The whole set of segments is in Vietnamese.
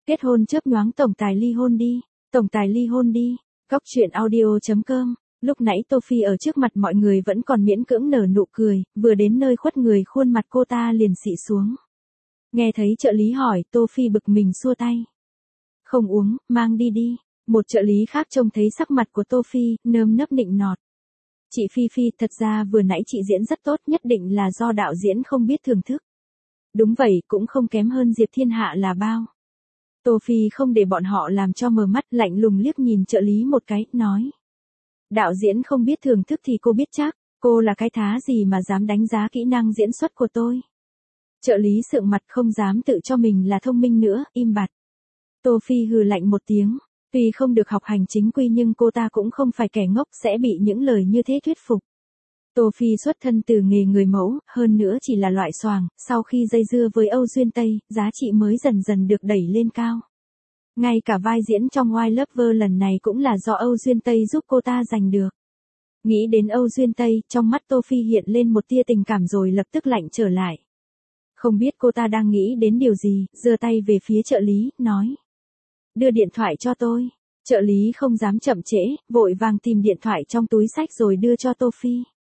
Kết hôn chớp nhoáng tổng tài ly hôn đi. Tổng tài ly hôn đi. Góc chuyện audio.com. Lúc nãy Tô Phi ở trước mặt mọi người vẫn còn miễn cưỡng nở nụ cười, vừa đến nơi khuất người khuôn mặt cô ta liền xị xuống. Nghe thấy trợ lý hỏi, Tô Phi bực mình xua tay. Không uống, mang đi đi. Một trợ lý khác trông thấy sắc mặt của Tô Phi, nơm nớp nịnh nọt. Chị Phi Phi, thật ra vừa nãy chị diễn rất tốt, nhất định là do đạo diễn không biết thưởng thức. Đúng vậy, cũng không kém hơn Diệp Thiên Hạ là bao. Tô Phi không để bọn họ làm cho mờ mắt, lạnh lùng liếc nhìn trợ lý một cái, nói. Đạo diễn không biết thưởng thức thì cô biết chắc, cô là cái thá gì mà dám đánh giá kỹ năng diễn xuất của tôi. Trợ lý sượng mặt không dám tự cho mình là thông minh nữa, im bặt. Tô Phi hừ lạnh một tiếng, tuy không được học hành chính quy nhưng cô ta cũng không phải kẻ ngốc sẽ bị những lời như thế thuyết phục. Tô Phi xuất thân từ nghề người mẫu, hơn nữa chỉ là loại xoàng, sau khi dây dưa với Âu Duyên Tây, giá trị mới dần dần được đẩy lên cao. Ngay cả vai diễn trong White Lover lần này cũng là do Âu Duyên Tây giúp cô ta giành được. Nghĩ đến Âu Duyên Tây, trong mắt Tô Phi hiện lên một tia tình cảm rồi lập tức lạnh trở lại. Không biết cô ta đang nghĩ đến điều gì, giơ tay về phía trợ lý, nói. Đưa điện thoại cho tôi. Trợ lý không dám chậm trễ, vội vàng tìm điện thoại trong túi xách rồi đưa cho Tô Phi.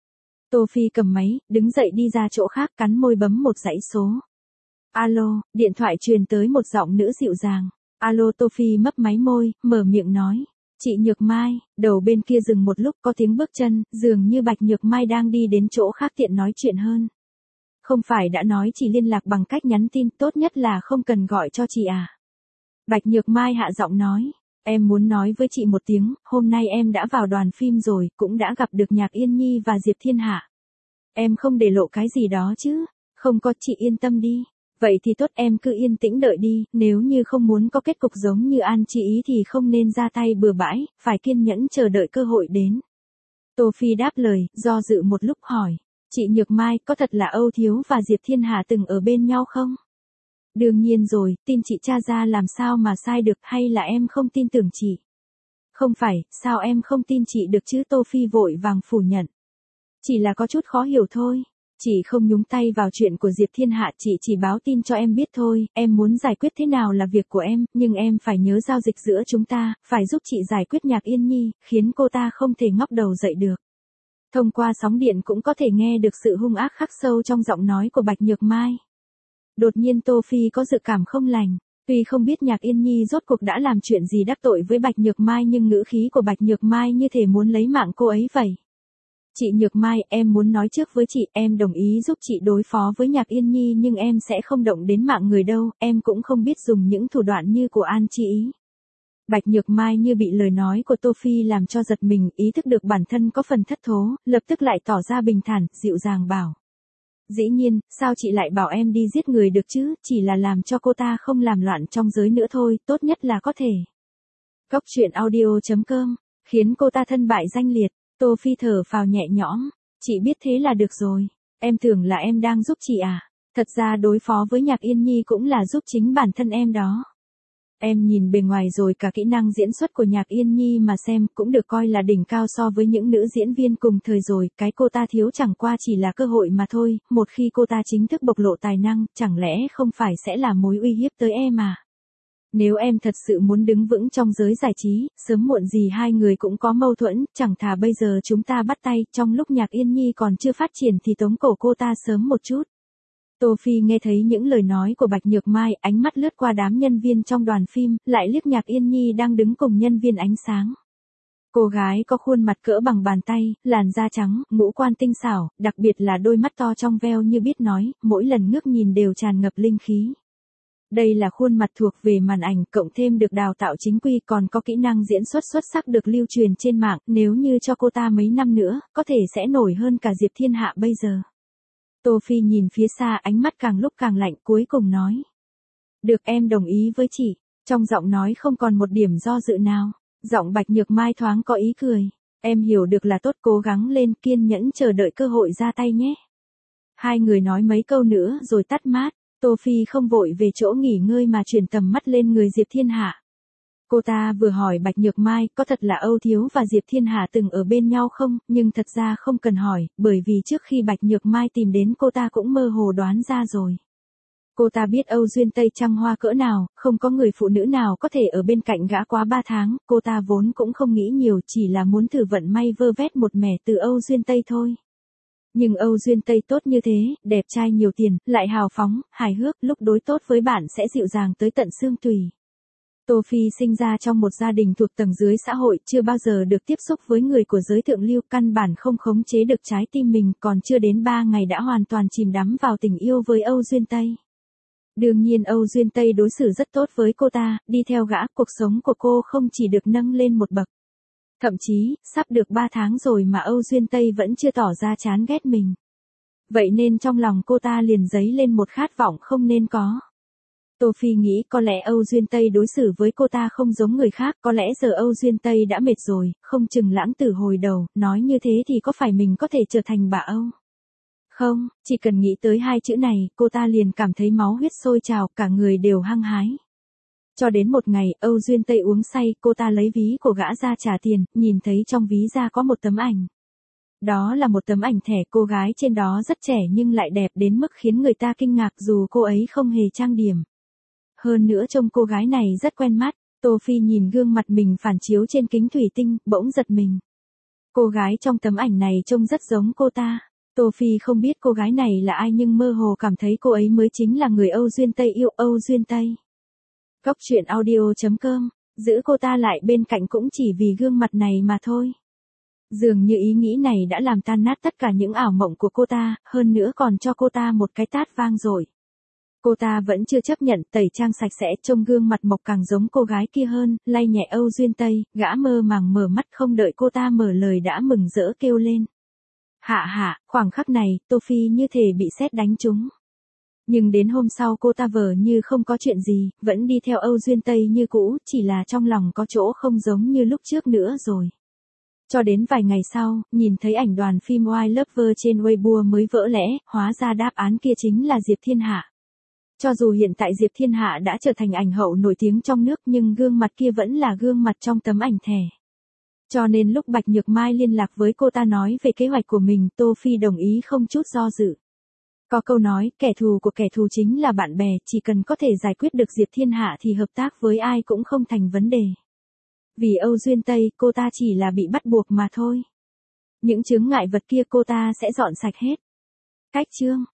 Tô Phi cầm máy, đứng dậy đi ra chỗ khác, cắn môi bấm một dãy số. Alo, điện thoại truyền tới một giọng nữ dịu dàng. Alo, Tô Phi mấp máy môi, mở miệng nói. Chị Nhược Mai. Đầu bên kia dừng một lúc, có tiếng bước chân, dường như Bạch Nhược Mai đang đi đến chỗ khác tiện nói chuyện hơn. Không phải đã nói chỉ liên lạc bằng cách nhắn tin, tốt nhất là không cần gọi cho chị à. Bạch Nhược Mai hạ giọng nói. Em muốn nói với chị một tiếng, hôm nay em đã vào đoàn phim rồi, cũng đã gặp được Nhạc Yên Nhi và Diệp Thiên Hạ. Em không để lộ cái gì đó chứ? Không có, chị yên tâm đi. Vậy thì tốt, em cứ yên tĩnh đợi đi, nếu như không muốn có kết cục giống như An Chi Ý thì không nên ra tay bừa bãi, phải kiên nhẫn chờ đợi cơ hội đến. Tô Phi đáp lời, do dự một lúc hỏi. Chị Nhược Mai, có thật là Âu Thiếu và Diệp Thiên Hạ từng ở bên nhau không? Đương nhiên rồi, tin chị tra ra làm sao mà sai được, hay là em không tin tưởng chị? Không phải, sao em không tin chị được chứ? Tô Phi vội vàng phủ nhận. Chỉ là có chút khó hiểu thôi. Chị không nhúng tay vào chuyện của Diệp Thiên Hạ, chị chỉ báo tin cho em biết thôi, em muốn giải quyết thế nào là việc của em, nhưng em phải nhớ giao dịch giữa chúng ta, phải giúp chị giải quyết Nhạc Yên Nhi, khiến cô ta không thể ngóc đầu dậy được. Thông qua sóng điện cũng có thể nghe được sự hung ác khắc sâu trong giọng nói của Bạch Nhược Mai. Đột nhiên Tô Phi có dự cảm không lành, tuy không biết Nhạc Yên Nhi rốt cuộc đã làm chuyện gì đắc tội với Bạch Nhược Mai nhưng ngữ khí của Bạch Nhược Mai như thể muốn lấy mạng cô ấy vậy. Chị Nhược Mai, em muốn nói trước với chị, em đồng ý giúp chị đối phó với Nhạc Yên Nhi nhưng em sẽ không động đến mạng người đâu, em cũng không biết dùng những thủ đoạn như của An Chi Ý. Bạch Nhược Mai như bị lời nói của Tô Phi làm cho giật mình, ý thức được bản thân có phần thất thố, lập tức lại tỏ ra bình thản, dịu dàng bảo. Dĩ nhiên, sao chị lại bảo em đi giết người được chứ, chỉ là làm cho cô ta không làm loạn trong giới nữa thôi, tốt nhất là có thể. Góc chuyện audio.com, khiến cô ta thân bại danh liệt. Tô Phi thở phào nhẹ nhõm, chị biết thế là được rồi, em tưởng là em đang giúp chị à, thật ra đối phó với Nhạc Yên Nhi cũng là giúp chính bản thân em đó. Em nhìn bề ngoài rồi cả kỹ năng diễn xuất của Nhạc Yên Nhi mà xem cũng được coi là đỉnh cao so với những nữ diễn viên cùng thời rồi, cái cô ta thiếu chẳng qua chỉ là cơ hội mà thôi, một khi cô ta chính thức bộc lộ tài năng, chẳng lẽ không phải sẽ là mối uy hiếp tới em à? Nếu em thật sự muốn đứng vững trong giới giải trí, sớm muộn gì hai người cũng có mâu thuẫn, chẳng thà bây giờ chúng ta bắt tay, trong lúc Nhạc Yên Nhi còn chưa phát triển thì tống cổ cô ta sớm một chút. Tô Phi nghe thấy những lời nói của Bạch Nhược Mai, ánh mắt lướt qua đám nhân viên trong đoàn phim, lại liếc Nhạc Yên Nhi đang đứng cùng nhân viên ánh sáng. Cô gái có khuôn mặt cỡ bằng bàn tay, làn da trắng, ngũ quan tinh xảo, đặc biệt là đôi mắt to trong veo như biết nói, mỗi lần ngước nhìn đều tràn ngập linh khí. Đây là khuôn mặt thuộc về màn ảnh, cộng thêm được đào tạo chính quy, còn có kỹ năng diễn xuất xuất sắc được lưu truyền trên mạng, nếu như cho cô ta mấy năm nữa, có thể sẽ nổi hơn cả Diệp Thiên Hạ bây giờ. Tô Phi nhìn phía xa, ánh mắt càng lúc càng lạnh, cuối cùng nói. Được, em đồng ý với chị. Trong giọng nói không còn một điểm do dự nào. Giọng Bạch Nhược Mai thoáng có ý cười. Em hiểu được là tốt, cố gắng lên, kiên nhẫn chờ đợi cơ hội ra tay nhé. Hai người nói mấy câu nữa rồi tắt mát. Tô Phi không vội về chỗ nghỉ ngơi mà chuyển tầm mắt lên người Diệp Thiên Hạ. Cô ta vừa hỏi Bạch Nhược Mai có thật là Âu Thiếu và Diệp Thiên Hạ từng ở bên nhau không, nhưng thật ra không cần hỏi, bởi vì trước khi Bạch Nhược Mai tìm đến cô ta cũng mơ hồ đoán ra rồi. Cô ta biết Âu Duyên Tây trăng hoa cỡ nào, không có người phụ nữ nào có thể ở bên cạnh gã quá 3 tháng, cô ta vốn cũng không nghĩ nhiều, chỉ là muốn thử vận may vơ vét một mẻ từ Âu Duyên Tây thôi. Nhưng Âu Duyên Tây tốt như thế, đẹp trai nhiều tiền, lại hào phóng, hài hước, lúc đối tốt với bạn sẽ dịu dàng tới tận xương tủy. Tô Phi sinh ra trong một gia đình thuộc tầng dưới xã hội, chưa bao giờ được tiếp xúc với người của giới thượng lưu, căn bản không khống chế được trái tim mình, còn chưa đến 3 ngày đã hoàn toàn chìm đắm vào tình yêu với Âu Duyên Tây. Đương nhiên Âu Duyên Tây đối xử rất tốt với cô ta, đi theo gã, cuộc sống của cô không chỉ được nâng lên một bậc. Thậm chí, sắp được 3 tháng rồi mà Âu Duyên Tây vẫn chưa tỏ ra chán ghét mình. Vậy nên trong lòng cô ta liền dấy lên một khát vọng không nên có. Tô Phi nghĩ có lẽ Âu Duyên Tây đối xử với cô ta không giống người khác, có lẽ giờ Âu Duyên Tây đã mệt rồi, không chừng lãng tử hồi đầu, nói như thế thì có phải mình có thể trở thành bà Âu? Không, chỉ cần nghĩ tới hai chữ này, cô ta liền cảm thấy máu huyết sôi trào, cả người đều hăng hái. Cho đến một ngày, Âu Duyên Tây uống say, cô ta lấy ví của gã ra trả tiền, nhìn thấy trong ví ra có một tấm ảnh. Đó là một tấm ảnh thẻ, cô gái trên đó rất trẻ nhưng lại đẹp đến mức khiến người ta kinh ngạc dù cô ấy không hề trang điểm. Hơn nữa trông cô gái này rất quen mắt, Tô Phi nhìn gương mặt mình phản chiếu trên kính thủy tinh, bỗng giật mình. Cô gái trong tấm ảnh này trông rất giống cô ta. Tô Phi không biết cô gái này là ai nhưng mơ hồ cảm thấy cô ấy mới chính là người Âu Duyên Tây yêu. Âu Duyên Tây. Góc truyện audio.com, giữ cô ta lại bên cạnh cũng chỉ vì gương mặt này mà thôi. Dường như ý nghĩ này đã làm tan nát tất cả những ảo mộng của cô ta, hơn nữa còn cho cô ta một cái tát vang dội. Cô ta vẫn chưa chấp nhận, tẩy trang sạch sẽ, trông gương mặt mộc càng giống cô gái kia hơn, lay nhẹ Âu Duyên Tây, gã mơ màng mở mắt không đợi cô ta mở lời đã mừng rỡ kêu lên. Hạ, khoảng khắc này, Tô Phi như thể bị sét đánh trúng. Nhưng đến hôm sau cô ta vờ như không có chuyện gì, vẫn đi theo Âu Duyên Tây như cũ, chỉ là trong lòng có chỗ không giống như lúc trước nữa rồi. Cho đến vài ngày sau, nhìn thấy ảnh đoàn phim White Lover trên Weibo mới vỡ lẽ, hóa ra đáp án kia chính là Diệp Thiên Hạ. Cho dù hiện tại Diệp Thiên Hạ đã trở thành ảnh hậu nổi tiếng trong nước nhưng gương mặt kia vẫn là gương mặt trong tấm ảnh thẻ. Cho nên lúc Bạch Nhược Mai liên lạc với cô ta nói về kế hoạch của mình, Tô Phi đồng ý không chút do dự. Có câu nói, kẻ thù của kẻ thù chính là bạn bè, chỉ cần có thể giải quyết được Diệp Thiên Hạ thì hợp tác với ai cũng không thành vấn đề. Vì Âu Duyên Tây, cô ta chỉ là bị bắt buộc mà thôi. Những chướng ngại vật kia cô ta sẽ dọn sạch hết. Cách chương